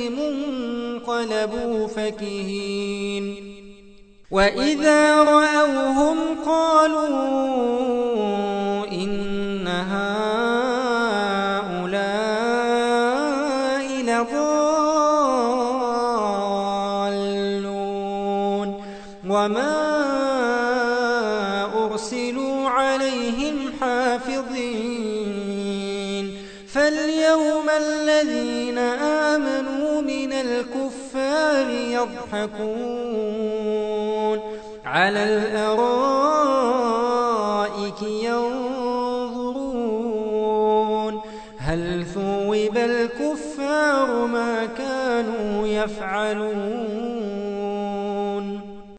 عليهم انقلبوا فكهين وإذا رأوهم قالوا إن هؤلاء لضالون وما أرسلوا عليهم حافظين فاليوم الذين آمنوا من الكفار يضحكون على الأرائك